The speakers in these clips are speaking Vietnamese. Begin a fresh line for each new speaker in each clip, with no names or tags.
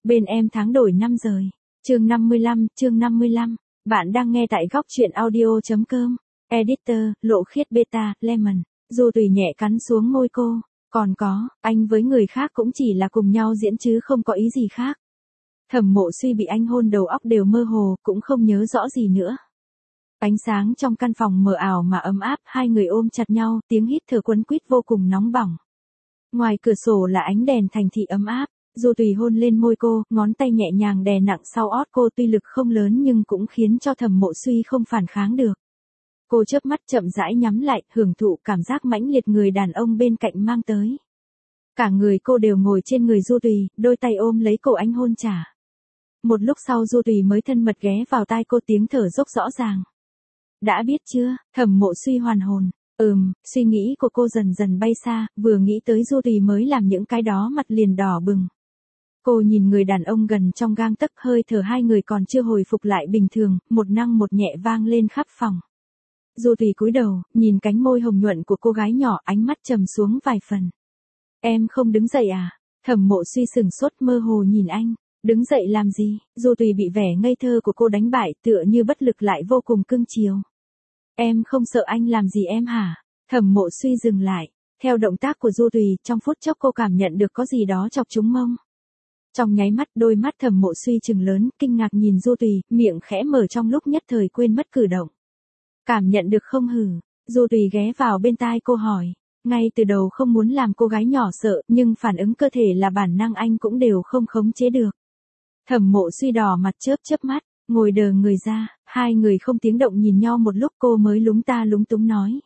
Bên em tháng đổi năm rời. Chương 55. Bạn đang nghe tại góc truyện audio.com. Editor, Lộ Khiết Beta, Lemon. Du Tùy nhẹ cắn xuống môi cô. Còn có, anh với người khác cũng chỉ là cùng nhau diễn chứ không có ý gì khác. Thẩm Mộ Suy bị anh hôn đầu óc đều mơ hồ, cũng không nhớ rõ gì nữa. Ánh sáng trong căn phòng mờ ảo mà ấm áp, hai người ôm chặt nhau, tiếng hít thở quấn quýt vô cùng nóng bỏng. Ngoài cửa sổ là ánh đèn thành thị ấm áp. Du Tùy hôn lên môi cô, ngón tay nhẹ nhàng đè nặng sau ót cô, tuy lực không lớn nhưng cũng khiến cho Thẩm Mộ Suy không phản kháng được. Cô chớp mắt chậm rãi nhắm lại, hưởng thụ cảm giác mãnh liệt người đàn ông bên cạnh mang tới. Cả người cô đều ngồi trên người Du Tùy, đôi tay ôm lấy cổ anh hôn trả. Một lúc sau Du Tùy mới thân mật ghé vào tai cô, tiếng thở dốc rõ ràng. Đã biết chưa? Thẩm Mộ Suy hoàn hồn. Suy nghĩ của cô dần dần bay xa, vừa nghĩ tới Du Tùy mới làm những cái đó mặt liền đỏ bừng. Cô nhìn người đàn ông gần trong gang tấc, hơi thở hai người còn chưa hồi phục lại bình thường, một năng một nhẹ vang lên khắp phòng. Du Tùy cúi đầu, nhìn cánh môi hồng nhuận của cô gái nhỏ, ánh mắt trầm xuống vài phần. Em không đứng dậy à? Thẩm Mộ Suy sừng sốt mơ hồ nhìn anh. Đứng dậy làm gì? Du Tùy bị vẻ ngây thơ của cô đánh bại, tựa như bất lực lại vô cùng cưng chiều. Em không sợ anh làm gì em hả? Thẩm Mộ Suy dừng lại. Theo động tác của Du Tùy, trong phút chốc cô cảm nhận được có gì đó chọc trúng mông. Trong nháy mắt, đôi mắt Thẩm Mộ Suy trừng lớn, kinh ngạc nhìn Du Tùy, miệng khẽ mở trong lúc nhất thời quên mất cử động. Cảm nhận được không hử? Du Tùy ghé vào bên tai cô hỏi. Ngay từ đầu không muốn làm cô gái nhỏ sợ, nhưng phản ứng cơ thể là bản năng anh cũng đều không khống chế được. Thẩm Mộ Suy đỏ mặt chớp chớp mắt, ngồi đờ người ra, hai người không tiếng động nhìn nhau một lúc, cô mới lúng ta lúng túng nói.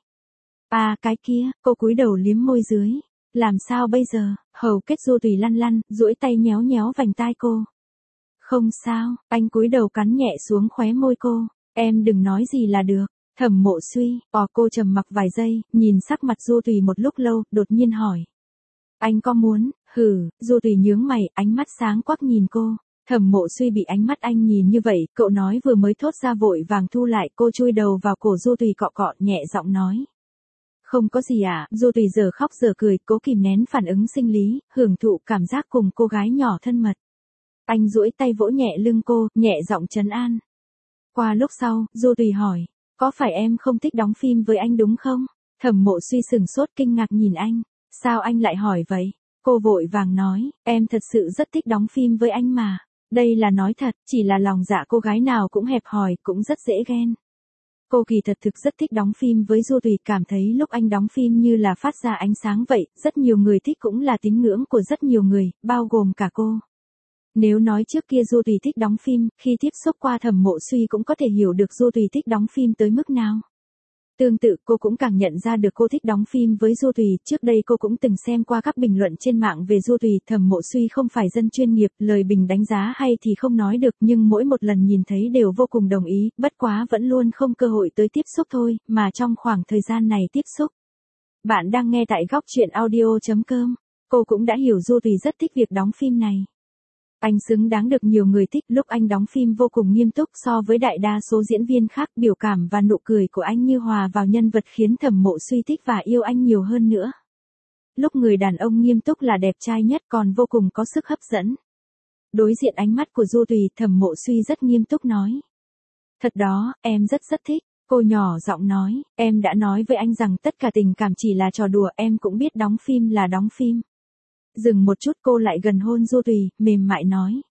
À cái kia, cô cúi đầu liếm môi dưới. Làm sao bây giờ? Hầu kết Du Tùy lăn lăn, duỗi tay nhéo nhéo vành tai cô. Không sao, anh cúi đầu cắn nhẹ xuống khóe môi cô. Em đừng nói gì là được. Thẩm Mộ Suy, cô trầm mặc vài giây, nhìn sắc mặt Du Tùy một lúc lâu, đột nhiên hỏi. Anh có muốn? Du Tùy nhướng mày, ánh mắt sáng quắc nhìn cô. Thẩm Mộ Suy bị ánh mắt anh nhìn như vậy, cậu nói vừa mới thốt ra vội vàng thu lại, cô chui đầu vào cổ Du Tùy cọ cọ, nhẹ giọng nói. Không có gì à? Du Tùy giờ khóc giờ cười, cố kìm nén phản ứng sinh lý, hưởng thụ cảm giác cùng cô gái nhỏ thân mật. Anh duỗi tay vỗ nhẹ lưng cô, nhẹ giọng trấn an. Qua lúc sau, Du Tùy hỏi. Có phải em không thích đóng phim với anh đúng không? Thẩm Mộ Suy sừng sốt kinh ngạc nhìn anh. Sao anh lại hỏi vậy? Cô vội vàng nói, em thật sự rất thích đóng phim với anh mà. Đây là nói thật, chỉ là lòng dạ cô gái nào cũng hẹp hòi, cũng rất dễ ghen. Cô kỳ thật thực rất thích đóng phim với Du Tùy, cảm thấy lúc anh đóng phim như là phát ra ánh sáng vậy, rất nhiều người thích cũng là tín ngưỡng của rất nhiều người, bao gồm cả cô. Nếu nói trước kia Du Tùy thích đóng phim, khi tiếp xúc qua Thẩm Mộ Suy cũng có thể hiểu được Du Tùy thích đóng phim tới mức nào. Tương tự cô cũng càng nhận ra được cô thích đóng phim với Du Tùy, trước đây cô cũng từng xem qua các bình luận trên mạng về Du Tùy. Thẩm Mộ Suy không phải dân chuyên nghiệp, lời bình đánh giá hay thì không nói được, nhưng mỗi một lần nhìn thấy đều vô cùng đồng ý, bất quá vẫn luôn không cơ hội tới tiếp xúc thôi, mà trong khoảng thời gian này tiếp xúc. Bạn đang nghe tại góc truyện audio.com, cô cũng đã hiểu Du Tùy rất thích việc đóng phim này. Anh xứng đáng được nhiều người thích, lúc anh đóng phim vô cùng nghiêm túc so với đại đa số diễn viên khác, biểu cảm và nụ cười của anh như hòa vào nhân vật khiến Thẩm Mộ Suy thích và yêu anh nhiều hơn nữa. Lúc người đàn ông nghiêm túc là đẹp trai nhất, còn vô cùng có sức hấp dẫn. Đối diện ánh mắt của Du Tùy, Thẩm Mộ Suy rất nghiêm túc nói. Thật đó, em rất thích. Cô nhỏ giọng nói, em đã nói với anh rằng tất cả tình cảm chỉ là trò đùa, em cũng biết đóng phim là đóng phim. Dừng một chút cô lại gần hôn Du Tùy, mềm mại nói.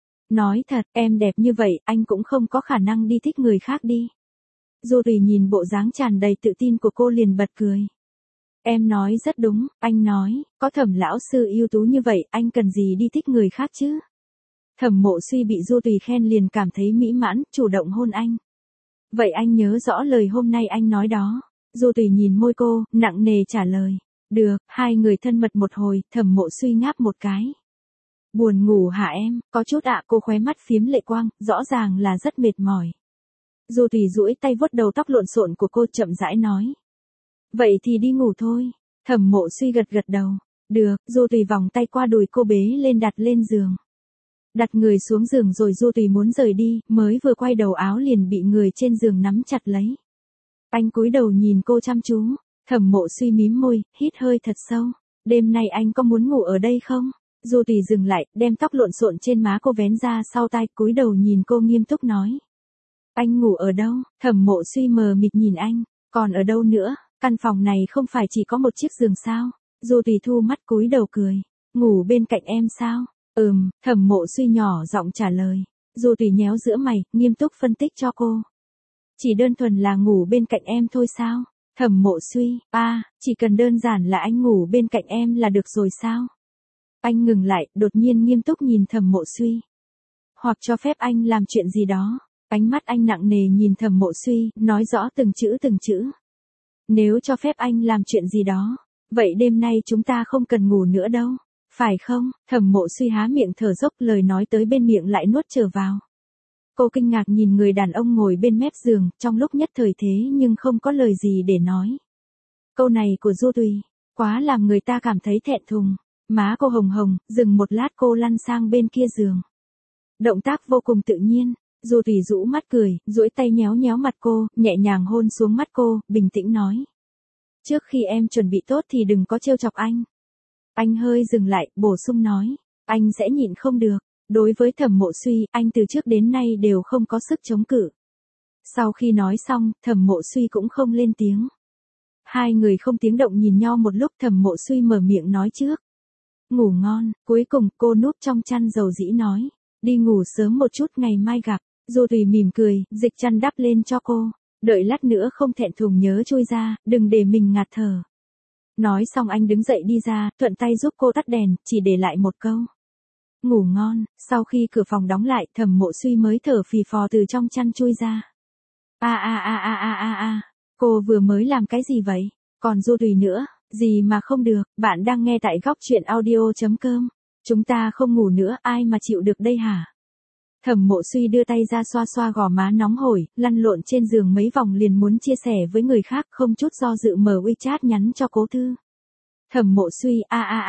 Nói thật, em đẹp như vậy, anh cũng không có khả năng đi thích người khác đi. Du Tùy nhìn bộ dáng tràn đầy tự tin của cô liền bật cười. Em nói rất đúng, anh nói, có Thẩm lão sư ưu tú như vậy, anh cần gì đi thích người khác chứ? Thẩm Mộ Suy bị Du Tùy khen liền cảm thấy mỹ mãn, chủ động hôn anh. Vậy anh nhớ rõ lời hôm nay anh nói đó. Du Tùy nhìn môi cô, nặng nề trả lời. Được, hai người thân mật một hồi, Thẩm Mộ Suy ngáp một cái. Buồn ngủ hả em? Có chút ạ, cô khóe mắt phiếm lệ quang, rõ ràng là rất mệt mỏi. Du Tùy duỗi tay vuốt đầu tóc lộn xộn của cô, chậm rãi nói. Vậy thì đi ngủ thôi. Thẩm Mộ Suy gật gật đầu. Được, Du Tùy vòng tay qua đùi cô bế lên đặt lên giường. Đặt người xuống giường rồi Du Tùy muốn rời đi, mới vừa quay đầu áo liền bị người trên giường nắm chặt lấy. Anh cúi đầu nhìn cô chăm chú. Thẩm Mộ Suy mím môi, hít hơi thật sâu. Đêm nay anh có muốn ngủ ở đây không? Du Tùy dừng lại, đem tóc lộn xộn trên má cô vén ra sau tai, cúi đầu nhìn cô nghiêm túc nói. Anh ngủ ở đâu? Thẩm Mộ Suy mờ mịt nhìn anh. Còn ở đâu nữa? Căn phòng này không phải chỉ có một chiếc giường sao? Du Tùy thu mắt cúi đầu cười. Ngủ bên cạnh em sao? Thẩm Mộ Suy nhỏ giọng trả lời. Du Tùy nhéo giữa mày, nghiêm túc phân tích cho cô. Chỉ đơn thuần là ngủ bên cạnh em thôi sao? Thẩm Mộ Suy, chỉ cần đơn giản là anh ngủ bên cạnh em là được rồi sao? Anh ngừng lại, đột nhiên nghiêm túc nhìn Thẩm Mộ Suy. Hoặc cho phép anh làm chuyện gì đó. Ánh mắt anh nặng nề nhìn Thẩm Mộ Suy, nói rõ từng chữ từng chữ. Nếu cho phép anh làm chuyện gì đó, vậy đêm nay chúng ta không cần ngủ nữa đâu. Phải không? Thẩm Mộ Suy há miệng thở dốc, lời nói tới bên miệng lại nuốt trở vào. Cô kinh ngạc nhìn người đàn ông ngồi bên mép giường, trong lúc nhất thời thế nhưng không có lời gì để nói. Câu này của Du Tùy, quá làm người ta cảm thấy thẹn thùng. Má cô hồng hồng, dừng một lát cô lăn sang bên kia giường. Động tác vô cùng tự nhiên, Du Tùy rũ mắt cười, duỗi tay nhéo nhéo mặt cô, nhẹ nhàng hôn xuống mắt cô, bình tĩnh nói. Trước khi em chuẩn bị tốt thì đừng có trêu chọc anh. Anh hơi dừng lại, bổ sung nói. Anh sẽ nhịn không được. Đối với Thẩm Mộ Suy, anh từ trước đến nay đều không có sức chống cự. Sau khi nói xong, Thẩm Mộ Suy cũng không lên tiếng. Hai người không tiếng động nhìn nhau một lúc, Thẩm Mộ Suy mở miệng nói trước. Ngủ ngon, cuối cùng cô núp trong chăn dầu dĩ nói. Đi ngủ sớm một chút, ngày mai gặp. Du Tùy mỉm cười, dịch chăn đắp lên cho cô. Đợi lát nữa không thẹn thùng nhớ chui ra, đừng để mình ngạt thở. Nói xong anh đứng dậy đi ra, thuận tay giúp cô tắt đèn, chỉ để lại một câu. Ngủ ngon. Sau khi cửa phòng đóng lại, Thẩm Mộ Suy mới thở phì phò từ trong chăn chui ra. Cô vừa mới làm cái gì vậy? Còn Du Tùy nữa, gì mà không được, bạn đang nghe tại góc truyện audio.com. Chúng ta không ngủ nữa, ai mà chịu được đây hả? Thẩm Mộ Suy đưa tay ra xoa xoa gò má nóng hổi, lăn lộn trên giường mấy vòng liền muốn chia sẻ với người khác, không chút do dự mở WeChat nhắn cho Cố Thư. Thẩm Mộ Suy,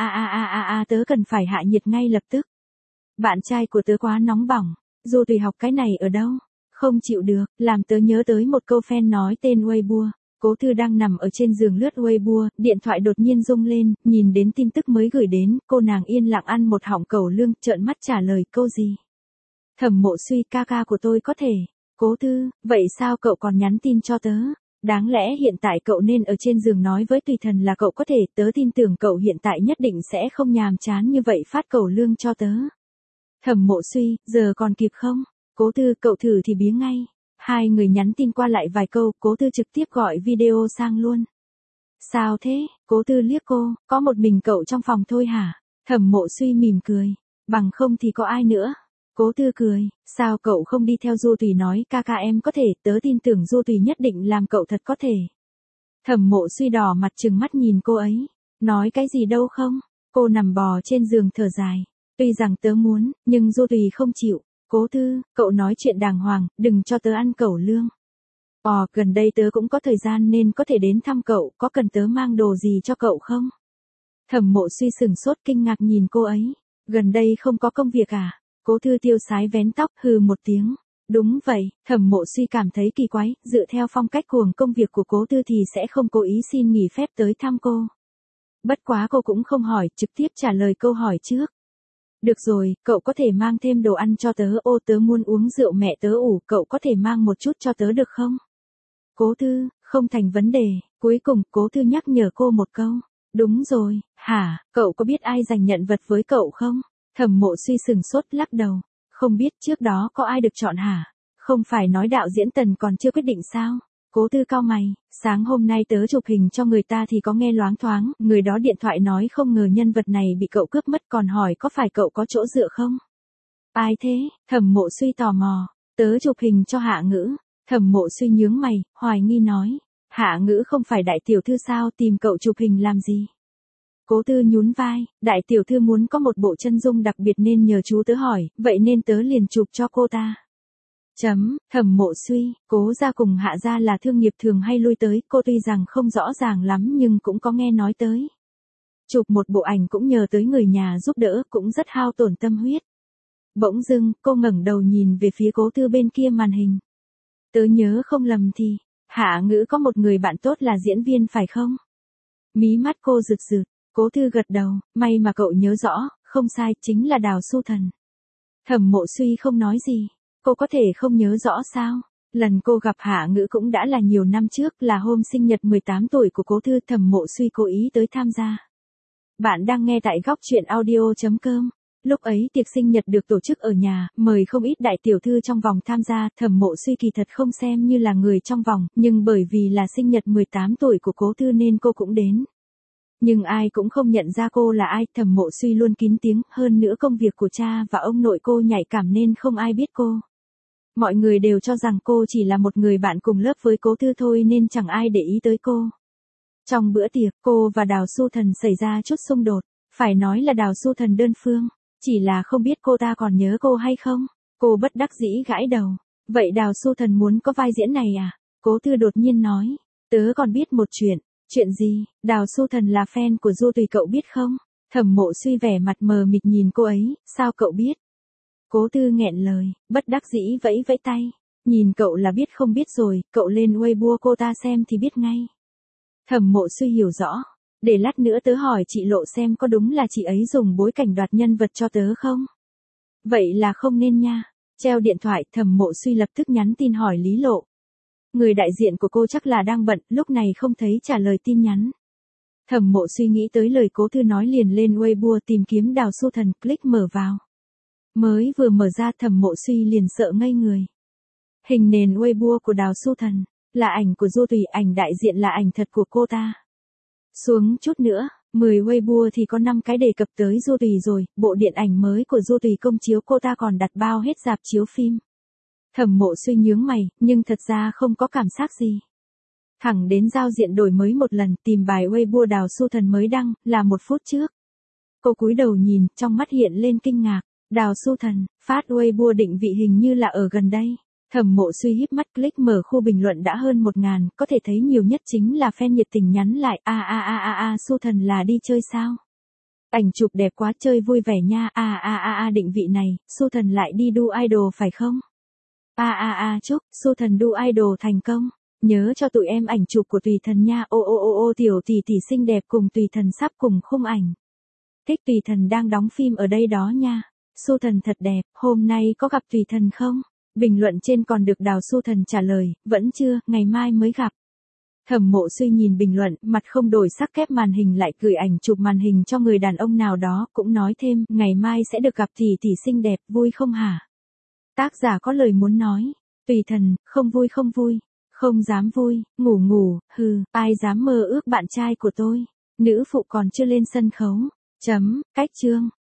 tớ cần phải hạ nhiệt ngay lập tức. Bạn trai của tớ quá nóng bỏng. Du Tùy học cái này ở đâu? Không chịu được, làm tớ nhớ tới một câu fan nói tên Weibo. Cố Thư đang nằm ở trên giường lướt Weibo, điện thoại đột nhiên rung lên, nhìn đến tin tức mới gửi đến, cô nàng yên lặng ăn một họng cẩu lương, trợn mắt trả lời câu gì? Thẩm Mộ Suy, ca ca của tôi có thể. Cố Thư, vậy sao cậu còn nhắn tin cho tớ? Đáng lẽ hiện tại cậu nên ở trên giường nói với Tùy Thần là cậu có thể, tớ tin tưởng cậu hiện tại nhất định sẽ không nhàm chán như vậy phát cẩu lương cho tớ. Thẩm Mộ Suy, giờ còn kịp không? Cố Thư, cậu thử thì biếng ngay. Hai người nhắn tin qua lại vài câu, Cố Thư trực tiếp gọi video sang luôn. Sao thế? Cố Thư liếc cô, có một mình cậu trong phòng thôi hả? Thẩm Mộ Suy mỉm cười. Bằng không thì có ai nữa? Cố Thư cười, sao cậu không đi theo Du Tùy nói ca ca em có thể, tớ tin tưởng Du Tùy nhất định làm cậu thật có thể. Thẩm Mộ Suy đỏ mặt trừng mắt nhìn cô ấy. Nói cái gì đâu không? Cô nằm bò trên giường thở dài. Tuy rằng tớ muốn, nhưng Du Tùy không chịu. Cố Thư, cậu nói chuyện đàng hoàng, đừng cho tớ ăn cẩu lương. Gần đây tớ cũng có thời gian nên có thể đến thăm cậu, có cần tớ mang đồ gì cho cậu không? Thẩm Mộ Suy sừng sốt kinh ngạc nhìn cô ấy. Gần đây không có công việc à? Cố Thư tiêu sái vén tóc, hừ một tiếng. Đúng vậy, Thẩm Mộ Suy cảm thấy kỳ quái, dựa theo phong cách cuồng công việc của Cố Thư thì sẽ không cố ý xin nghỉ phép tới thăm cô. Bất quá cô cũng không hỏi, trực tiếp trả lời câu hỏi trước. Được rồi, cậu có thể mang thêm đồ ăn cho tớ, tớ muốn uống rượu mẹ tớ ủ, cậu có thể mang một chút cho tớ được không? Cố Thư, không thành vấn đề, cuối cùng Cố Thư nhắc nhở cô một câu. Đúng rồi, hả, cậu có biết ai giành nhận vật với cậu không? Thẩm Mộ Suy sừng sốt lắc đầu. Không biết, trước đó có ai được chọn hả? Không phải nói đạo diễn Tần còn chưa quyết định sao? Cố Thư cau mày, sáng hôm nay tớ chụp hình cho người ta thì có nghe loáng thoáng, người đó điện thoại nói không ngờ nhân vật này bị cậu cướp mất, còn hỏi có phải cậu có chỗ dựa không? Ai thế? Thẩm Mộ Suy tò mò. Tớ chụp hình cho Hạ Ngữ. Thẩm Mộ Suy nhướng mày, hoài nghi nói. Hạ Ngữ không phải đại tiểu thư sao, tìm cậu chụp hình làm gì? Cố Thư nhún vai, đại tiểu thư muốn có một bộ chân dung đặc biệt nên nhờ chú tớ hỏi, vậy nên tớ liền chụp cho cô ta. Thẩm Mộ Suy, Cố gia cùng Hạ gia là thương nghiệp thường hay lui tới, cô tuy rằng không rõ ràng lắm nhưng cũng có nghe nói tới. Chụp một bộ ảnh cũng nhờ tới người nhà giúp đỡ, cũng rất hao tổn tâm huyết. Bỗng dưng, cô ngẩng đầu nhìn về phía Cố Thư bên kia màn hình. Tớ nhớ không lầm thì, Hạ Ngữ có một người bạn tốt là diễn viên phải không? Mí mắt cô rực rực. Cố Thư gật đầu, may mà cậu nhớ rõ, không sai, chính là Đào Xu Thần. Thẩm Mộ Suy không nói gì. Cô có thể không nhớ rõ sao? Lần cô gặp Hạ Ngữ cũng đã là nhiều năm trước, là hôm sinh nhật 18 tuổi của cố thư. Thẩm Mộ Suy cố ý tới tham gia. Bạn đang nghe tại góc truyện audio.com. Lúc ấy tiệc sinh nhật được tổ chức ở nhà, mời không ít đại tiểu thư trong vòng tham gia. Thẩm Mộ Suy kỳ thật không xem như là người trong vòng, nhưng bởi vì là sinh nhật 18 tuổi của cố thư nên cô cũng đến. Nhưng ai cũng không nhận ra cô là ai. Thẩm Mộ Suy luôn kín tiếng, hơn nữa công việc của cha và ông nội cô nhạy cảm nên không ai biết cô. Mọi người đều cho rằng cô chỉ là một người bạn cùng lớp với cố thư thôi nên chẳng ai để ý tới cô. Trong bữa tiệc, cô và Đào Xu Thần xảy ra chút xung đột. Phải nói là Đào Xu Thần đơn phương. Chỉ là không biết cô ta còn nhớ cô hay không. Cô bất đắc dĩ gãi đầu. Vậy Đào Xu Thần muốn có vai diễn này à? Cố thư đột nhiên nói. Tớ còn biết một chuyện. Chuyện gì? Đào Xu Thần là fan của Du Tùy, cậu biết không? Thẩm Mộ Suy vẻ mặt mờ mịt nhìn cô ấy. Sao cậu biết? Cố thư nghẹn lời, bất đắc dĩ vẫy vẫy tay. Nhìn cậu là biết không biết rồi, cậu lên Weibo cô ta xem thì biết ngay. Thẩm Mộ Suy hiểu rõ. Để lát nữa tớ hỏi chị Lộ xem có đúng là chị ấy dùng bối cảnh đoạt nhân vật cho tớ không? Vậy là không nên nha. Treo điện thoại, Thẩm Mộ Suy lập tức nhắn tin hỏi Lý Lộ. Người đại diện của cô chắc là đang bận, lúc này không thấy trả lời tin nhắn. Thẩm Mộ Suy nghĩ tới lời cố thư nói liền lên Weibo tìm kiếm Đào Xu Thần, click mở vào. Mới vừa mở ra Thẩm Mộ Suy liền sợ ngây người. Hình nền Weibo của Đào Xu Thần là ảnh của Du Tùy, ảnh đại diện là ảnh thật của cô ta. Xuống chút nữa, 10 Weibo thì có 5 cái đề cập tới Du Tùy rồi, bộ điện ảnh mới của Du Tùy công chiếu cô ta còn đặt bao hết rạp chiếu phim. Thẩm Mộ Suy nhướng mày, nhưng thật ra không có cảm giác gì. Thẳng đến giao diện đổi mới một lần, tìm bài Weibo Đào Xu Thần mới đăng, là 1 phút trước. Cô cúi đầu nhìn, trong mắt hiện lên kinh ngạc. Đào Xu Thần, phát Weibo định vị hình như là ở gần đây. Thẩm Mộ Suy híp mắt click mở khu bình luận đã hơn 1000, có thể thấy nhiều nhất chính là fan nhiệt tình nhắn lại. Xu Thần là đi chơi sao? Ảnh chụp đẹp quá, chơi vui vẻ nha. Định vị này, Xu Thần lại đi đu idol phải không? Chúc Xu Thần đu idol thành công. Nhớ cho tụi em ảnh chụp của Tùy Thần nha. Tiểu tỷ tỷ xinh đẹp cùng Tùy Thần sắp cùng khung ảnh. Thích Tùy Thần đang đóng phim ở đây đó nha. Xu Thần thật đẹp, hôm nay có gặp Tùy Thần không? Bình luận trên còn được Đào Xu Thần trả lời, vẫn chưa, ngày mai mới gặp. Thẩm Mộ Suy nhìn bình luận, mặt không đổi sắc kép màn hình lại gửi ảnh chụp màn hình cho người đàn ông nào đó, cũng nói thêm, ngày mai sẽ được gặp tỷ tỷ xinh đẹp, vui không hả? Tác giả có lời muốn nói. Tùy Thần, không vui không vui. Không dám vui, ngủ, ai dám mơ ước bạn trai của tôi. Nữ phụ còn chưa lên sân khấu. Cách chương.